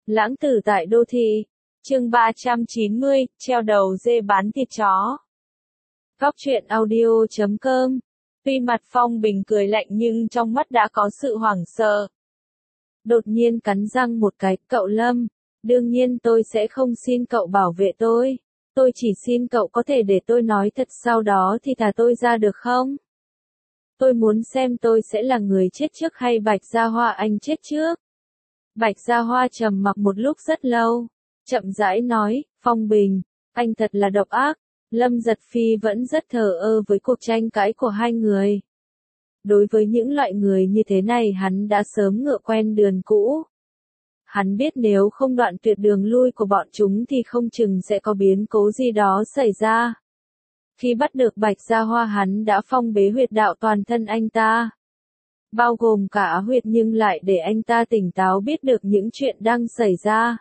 Lãng tử tại đô thị. Chương 390, treo đầu dê bán thịt chó. Góc truyện audio.com. Tuy mặt Phong Bình cười lạnh nhưng trong mắt đã có sự hoảng sợ. Đột nhiên cắn răng một cái, cậu Lâm, đương nhiên tôi sẽ không xin cậu bảo vệ tôi. Tôi chỉ xin cậu có thể để tôi nói thật, sau đó thì thả tôi ra được không? Tôi muốn xem tôi sẽ là người chết trước hay Bạch Gia Hoa anh chết trước. Bạch Gia Hoa trầm mặc một lúc rất lâu, chậm rãi nói, Phong Bình, anh thật là độc ác. Lâm Giật Phi vẫn rất thờ ơ với cuộc tranh cãi của hai người. Đối với những loại người như thế này hắn đã sớm ngựa quen đường cũ. Hắn biết nếu không đoạn tuyệt đường lui của bọn chúng thì không chừng sẽ có biến cố gì đó xảy ra. Khi bắt được Bạch Gia Hoa hắn đã phong bế huyệt đạo toàn thân anh ta. Bao gồm cả á huyệt, nhưng lại để anh ta tỉnh táo biết được những chuyện đang xảy ra.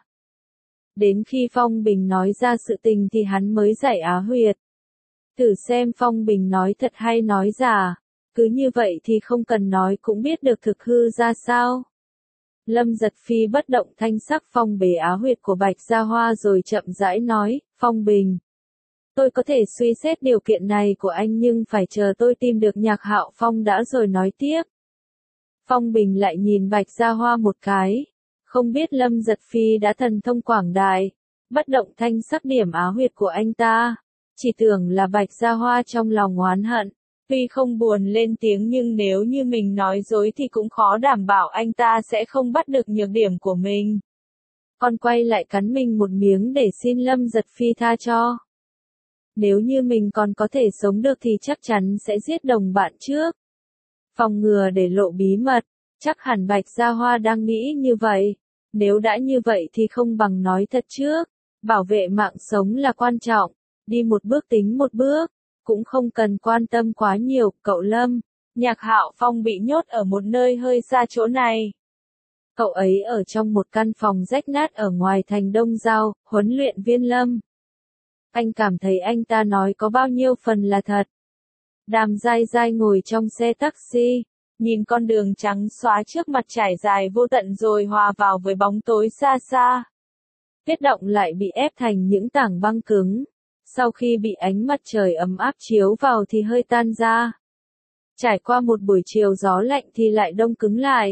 Đến khi Phong Bình nói ra sự tình thì hắn mới giải á huyệt. Thử xem Phong Bình nói thật hay nói giả, cứ như vậy thì không cần nói cũng biết được thực hư ra sao. Lâm Giật Phi bất động thanh sắc phong bế á huyệt của Bạch Gia Hoa rồi chậm rãi nói, Phong Bình. Tôi có thể suy xét điều kiện này của anh nhưng phải chờ tôi tìm được Nhạc Hạo Phong đã rồi nói tiếp. Phong Bình lại nhìn Bạch Gia Hoa một cái. Không biết Lâm Giật Phi đã thần thông quảng đại. Bất động thanh sắc điểm á huyệt của anh ta. Chỉ tưởng là Bạch Gia Hoa trong lòng oán hận. Tuy không buồn lên tiếng nhưng nếu như mình nói dối thì cũng khó đảm bảo anh ta sẽ không bắt được nhược điểm của mình. Còn quay lại cắn mình một miếng để xin Lâm Giật Phi tha cho. Nếu như mình còn có thể sống được thì chắc chắn sẽ giết đồng bạn trước. Phòng ngừa để lộ bí mật, chắc hẳn Bạch Gia Hoa đang nghĩ như vậy. Nếu đã như vậy thì không bằng nói thật trước. Bảo vệ mạng sống là quan trọng, đi một bước tính một bước, cũng không cần quan tâm quá nhiều. Cậu Lâm, Nhạc Hạo Phong bị nhốt ở một nơi hơi xa chỗ này. Cậu ấy ở trong một căn phòng rách nát ở ngoài thành Đông Giao, huấn luyện viên Lâm. Anh cảm thấy anh ta nói có bao nhiêu phần là thật. Đàm Giai Giai ngồi trong xe taxi, nhìn con đường trắng xóa trước mặt trải dài vô tận rồi hòa vào với bóng tối xa xa. Tuyết động lại bị ép thành những tảng băng cứng. Sau khi bị ánh mặt trời ấm áp chiếu vào thì hơi tan ra. Trải qua một buổi chiều gió lạnh thì lại đông cứng lại.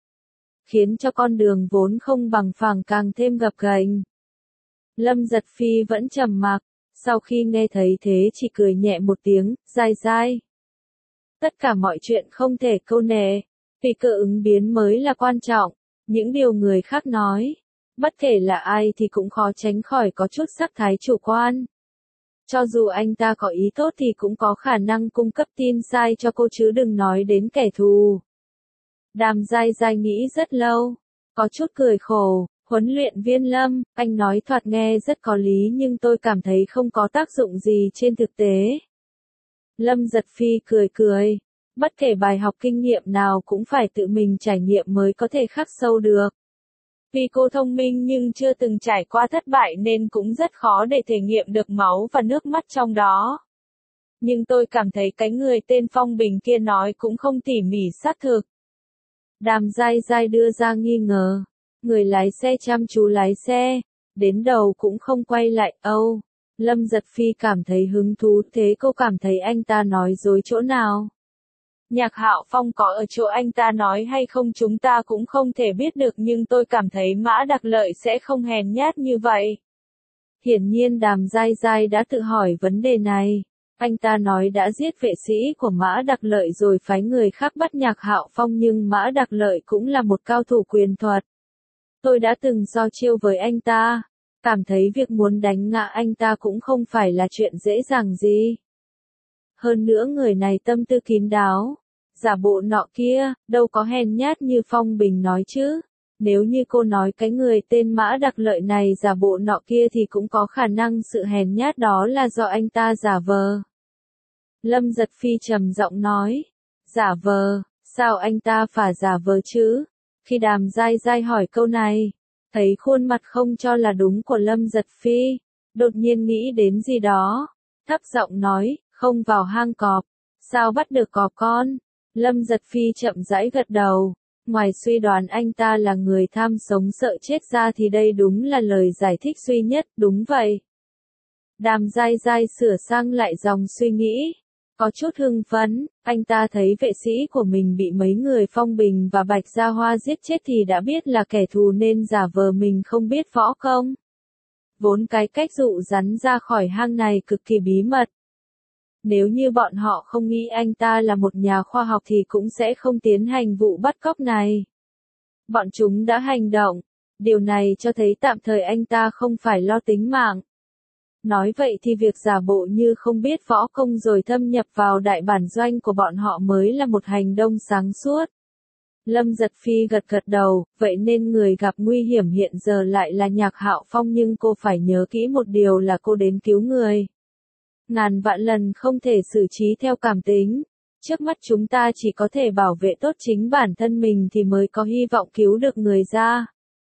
Khiến cho con đường vốn không bằng phẳng càng thêm gập ghềnh. Lâm Giật Phi vẫn trầm mặc. Sau khi nghe thấy thế chỉ cười nhẹ một tiếng, Giai Giai. Tất cả mọi chuyện không thể câu nệ, vì cơ ứng biến mới là quan trọng, những điều người khác nói. Bất kể là ai thì cũng khó tránh khỏi có chút sắc thái chủ quan. Cho dù anh ta có ý tốt thì cũng có khả năng cung cấp tin sai cho cô chứ đừng nói đến kẻ thù. Đàm Giai Giai nghĩ rất lâu, có chút cười khổ. Huấn luyện viên Lâm, anh nói thoạt nghe rất có lý nhưng tôi cảm thấy không có tác dụng gì trên thực tế. Lâm Giật Phi cười cười. Bất kể bài học kinh nghiệm nào cũng phải tự mình trải nghiệm mới có thể khắc sâu được. Vì cô thông minh nhưng chưa từng trải qua thất bại nên cũng rất khó để thể nghiệm được máu và nước mắt trong đó. Nhưng tôi cảm thấy cái người tên Phong Bình kia nói cũng không tỉ mỉ xác thực. Đàm Giai Giai đưa ra nghi ngờ. Người lái xe chăm chú lái xe, đến đầu cũng không quay lại. Âu, Lâm Giật Phi cảm thấy hứng thú, thế cô cảm thấy anh ta nói dối chỗ nào? Nhạc Hạo Phong có ở chỗ anh ta nói hay không chúng ta cũng không thể biết được nhưng tôi cảm thấy Mã Đặc Lợi sẽ không hèn nhát như vậy. Hiển nhiên Đàm Giai Giai đã tự hỏi vấn đề này. Anh ta nói đã giết vệ sĩ của Mã Đặc Lợi rồi phái người khác bắt Nhạc Hạo Phong nhưng Mã Đặc Lợi cũng là một cao thủ quyền thuật. Tôi đã từng so chiêu với anh ta, cảm thấy việc muốn đánh ngã anh ta cũng không phải là chuyện dễ dàng gì. Hơn nữa người này tâm tư kín đáo, giả bộ nọ kia, đâu có hèn nhát như Phong Bình nói chứ. Nếu như cô nói cái người tên Mã Đặc Lợi này giả bộ nọ kia thì cũng có khả năng sự hèn nhát đó là do anh ta giả vờ. Lâm Giật Phi trầm giọng nói, giả vờ, sao anh ta phải giả vờ chứ? Khi Đàm Giai Giai hỏi câu này, thấy khuôn mặt không cho là đúng của Lâm Giật Phi, đột nhiên nghĩ đến gì đó, thấp giọng nói, không vào hang cọp, sao bắt được cọp con? Lâm Giật Phi chậm rãi gật đầu, Ngoài suy đoán anh ta là người tham sống sợ chết ra thì đây đúng là lời giải thích duy nhất, đúng vậy. Đàm Giai Giai sửa sang lại dòng suy nghĩ. Có chút hưng phấn, anh ta thấy vệ sĩ của mình bị mấy người Phong Bình và Bạch Gia Hoa giết chết thì đã biết là kẻ thù nên giả vờ mình không biết võ công. Vốn cái cách dụ rắn ra khỏi hang này cực kỳ bí mật. Nếu như bọn họ không nghĩ anh ta là một nhà khoa học thì cũng sẽ không tiến hành vụ bắt cóc này. Bọn chúng đã hành động. Điều này cho thấy tạm thời anh ta không phải lo tính mạng. Nói vậy thì việc giả bộ như không biết võ công rồi thâm nhập vào đại bản doanh của bọn họ mới là một hành động sáng suốt. Lâm Giật Phi gật gật đầu, vậy nên người gặp nguy hiểm hiện giờ lại là Nhạc Hạo Phong, nhưng cô phải nhớ kỹ một điều là cô đến cứu người. Ngàn vạn lần không thể xử trí theo cảm tính. Trước mắt chúng ta chỉ có thể bảo vệ tốt chính bản thân mình thì mới có hy vọng cứu được người ra.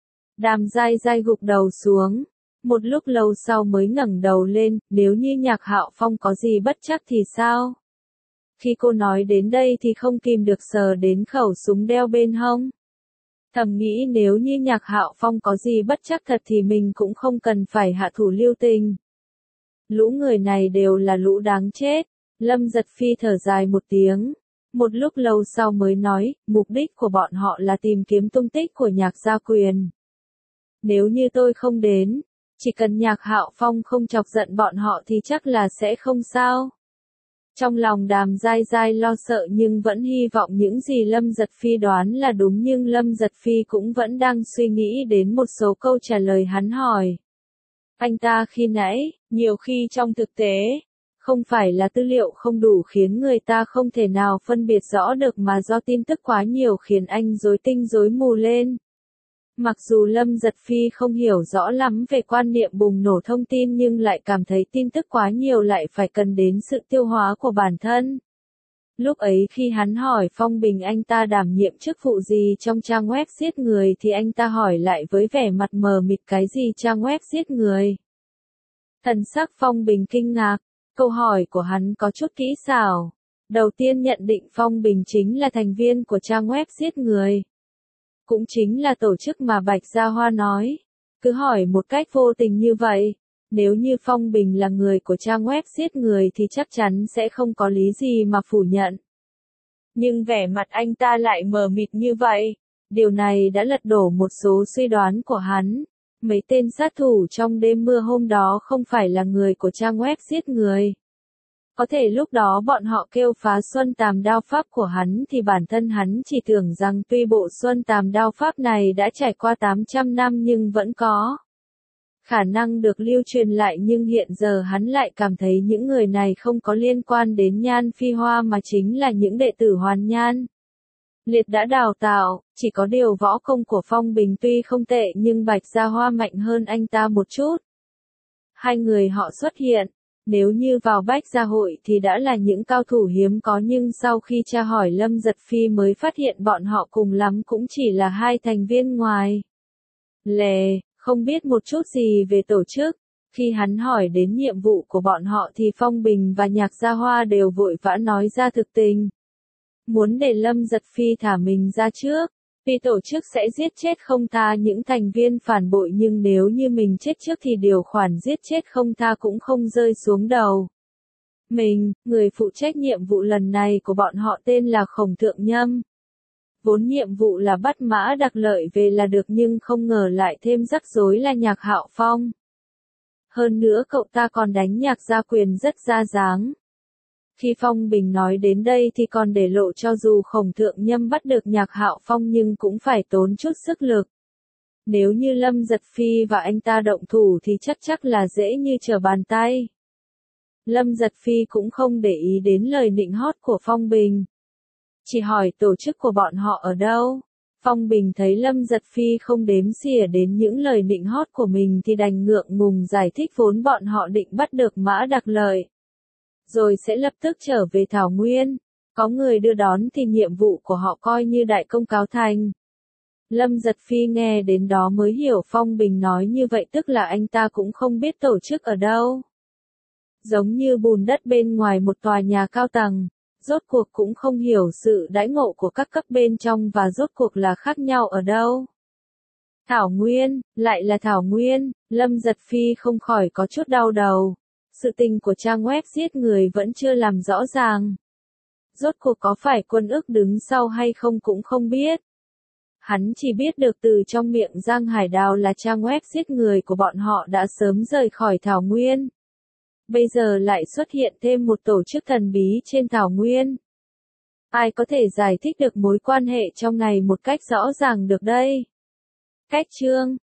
Đàm Giai Giai gục đầu xuống. Một lúc lâu sau mới ngẩng đầu lên, nếu như Nhạc Hạo Phong có gì bất trắc thì sao? Khi cô nói đến đây thì không kìm được sờ đến khẩu súng đeo bên hông. Thầm nghĩ nếu như Nhạc Hạo Phong có gì bất trắc thật thì mình cũng không cần phải hạ thủ lưu tình. Lũ người này đều là lũ đáng chết. Lâm Giật Phi thở dài một tiếng. Một lúc lâu sau mới nói, mục đích của bọn họ là tìm kiếm tung tích của Nhạc Gia Quyền. Nếu như tôi không đến, chỉ cần Nhạc Hạo Phong không chọc giận bọn họ thì chắc là sẽ không sao. Trong lòng Đàm Giai Giai lo sợ nhưng vẫn hy vọng những gì Lâm Giật Phi đoán là đúng, nhưng Lâm Giật Phi cũng vẫn đang suy nghĩ đến một số câu trả lời hắn hỏi. Anh ta khi nãy, nhiều khi trong thực tế, không phải là tư liệu không đủ khiến người ta không thể nào phân biệt rõ được mà do tin tức quá nhiều khiến anh rối tinh rối mù lên. Mặc dù Lâm Giật Phi không hiểu rõ lắm về quan niệm bùng nổ thông tin nhưng lại cảm thấy tin tức quá nhiều lại phải cần đến sự tiêu hóa của bản thân. Lúc ấy khi hắn hỏi Phong Bình anh ta đảm nhiệm chức vụ gì trong trang web giết người thì anh ta hỏi lại với vẻ mặt mờ mịt cái gì trang web giết người. Thần sắc Phong Bình kinh ngạc, câu hỏi của hắn có chút kỹ xảo. Đầu tiên nhận định Phong Bình chính là thành viên của trang web giết người. Cũng chính là tổ chức mà Bạch Gia Hoa nói. Cứ hỏi một cách vô tình như vậy, nếu như Phong Bình là người của trang web giết người thì chắc chắn sẽ không có lý gì mà phủ nhận. Nhưng vẻ mặt anh ta lại mờ mịt như vậy. Điều này đã lật đổ một số suy đoán của hắn. Mấy tên sát thủ trong đêm mưa hôm đó không phải là người của trang web giết người. Có thể lúc đó bọn họ kêu phá Xuân Tàm đao pháp của hắn thì bản thân hắn chỉ tưởng rằng tuy bộ Xuân Tàm đao pháp này đã trải qua 800 năm nhưng vẫn có khả năng được lưu truyền lại, nhưng hiện giờ hắn lại cảm thấy những người này không có liên quan đến Nhan Phi Hoa mà chính là những đệ tử Hoàn Nhan Liệt đã đào tạo, chỉ có điều võ công của Phong Bình tuy không tệ nhưng Bạch Gia Hoa mạnh hơn anh ta một chút. Hai người họ xuất hiện. Nếu như vào Bách Gia Hội thì đã là những cao thủ hiếm có, nhưng sau khi tra hỏi Lâm Giật Phi mới phát hiện bọn họ cùng lắm cũng chỉ là hai thành viên ngoài lề, không biết một chút gì về tổ chức. Khi hắn hỏi đến nhiệm vụ của bọn họ thì Phong Bình và Nhạc Gia Hoa đều vội vã nói ra thực tình. Muốn để Lâm Giật Phi thả mình ra trước. Vì tổ chức sẽ giết chết không tha những thành viên phản bội, nhưng nếu như mình chết trước thì điều khoản giết chết không tha cũng không rơi xuống đầu mình. Người phụ trách nhiệm vụ lần này của bọn họ tên là Khổng Thượng Nhâm. Vốn nhiệm vụ là bắt Mã Đặc Lợi về là được, nhưng không ngờ lại thêm rắc rối là Nhạc Hạo Phong. Hơn nữa cậu ta còn đánh Nhạc Gia Quyền rất ra dáng. Khi Phong Bình nói đến đây thì còn để lộ cho dù Khổng Thượng Nhâm bắt được Nhạc Hạo Phong nhưng cũng phải tốn chút sức lực. Nếu như Lâm Giật Phi và anh ta động thủ thì chắc là dễ như trở bàn tay. Lâm Giật Phi cũng không để ý đến lời nịnh hót của Phong Bình. Chỉ hỏi tổ chức của bọn họ ở đâu. Phong Bình thấy Lâm Giật Phi không đếm xỉa đến những lời nịnh hót của mình thì đành ngượng ngùng giải thích vốn bọn họ định bắt được Mã Đặc Lợi, rồi sẽ lập tức trở về Thảo Nguyên. Có người đưa đón thì nhiệm vụ của họ coi như đại công cáo thành. Lâm Giật Phi nghe đến đó mới hiểu Phong Bình nói như vậy tức là anh ta cũng không biết tổ chức ở đâu. Giống như bùn đất bên ngoài một tòa nhà cao tầng, rốt cuộc cũng không hiểu sự đãi ngộ của các cấp bên trong và rốt cuộc là khác nhau ở đâu. Thảo Nguyên, lại là Thảo Nguyên, Lâm Giật Phi không khỏi có chút đau đầu. Sự tình của trang web giết người vẫn chưa làm rõ ràng. Rốt cuộc có phải Quân Ức đứng sau hay không cũng không biết. Hắn chỉ biết được từ trong miệng Giang Hải Đào là trang web giết người của bọn họ đã sớm rời khỏi Thảo Nguyên. Bây giờ lại xuất hiện thêm một tổ chức thần bí trên Thảo Nguyên. Ai có thể giải thích được mối quan hệ trong này một cách rõ ràng được đây? Cách chương